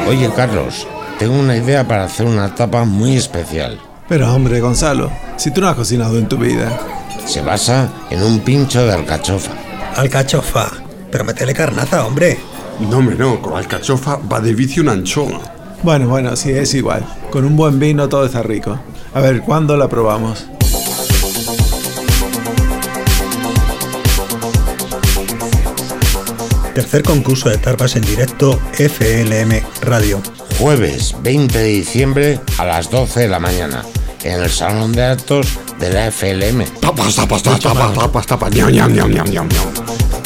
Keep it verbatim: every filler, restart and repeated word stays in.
Oye, Carlos, tengo una idea para hacer una tapa muy especial. Pero hombre, Gonzalo, si tú no has cocinado en tu vida. Se basa en un pincho de alcachofa. ¿Alcachofa? Pero métele carnaza, hombre. No, hombre, no, con alcachofa va de vicio una anchoa. Bueno, bueno, sí, es igual. Con un buen vino todo está rico. A ver, ¿cuándo la probamos? Tercer concurso de tapas en directo F L M Radio. Jueves veinte de diciembre a las doce de la mañana. En el salón de actos de la F L M. Tapas, tapas, tapas, tapas, tapas, tapas, ñam, ñam, ñam, ñam, ñam.